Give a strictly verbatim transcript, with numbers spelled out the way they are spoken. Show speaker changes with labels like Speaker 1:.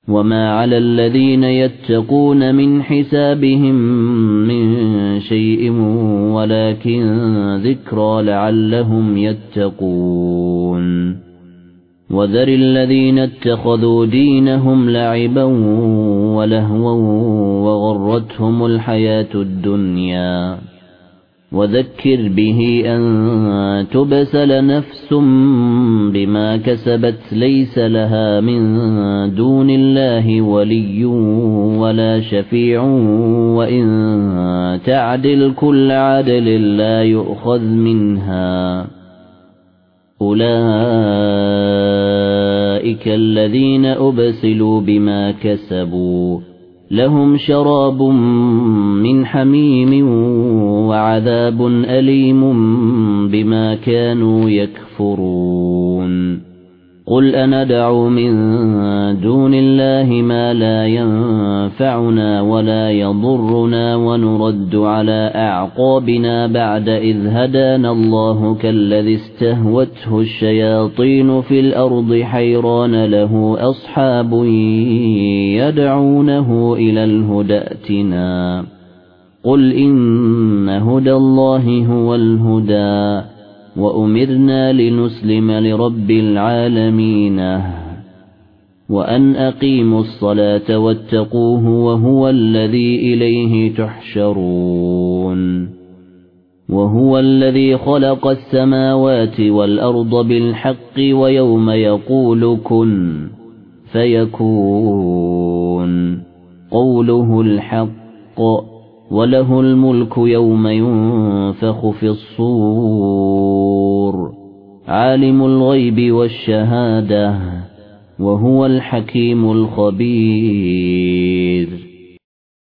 Speaker 1: وما على الذين يتقون من حسابهم من شيء ولكن ذكرى لعلهم يتقون وذر الذين اتخذوا دينهم لعبا ولهوا وغرتهم الحياة الدنيا وذكر به أن تبسل نفس بما كسبت ليس لها من دون الله ولي ولا شفيع وإن تعدل كل عدل لا يؤخذ منها أولئك الذين أبسلوا بما كسبوا لهم شراب من حميم وعذاب أليم بما كانوا يكفرون قل أندعو من دون الله ما لا ينفعنا ولا يضرنا ونرد على أعقابنا بعد إذ هدانا الله كالذي استهوته الشياطين في الأرض حيران له أصحاب يدعونه إلى الهدى ائتنا قل إن هدى الله هو الهدى وأمرنا لنسلم لرب العالمين وأن أقيموا الصلاة واتقوه وهو الذي إليه تحشرون وهو الذي خلق السماوات والأرض بالحق ويوم يقول كن فيكون قوله الحق وله الملك يوم ينفخ في الصور عالم الغيب والشهادة وهو الحكيم الخبير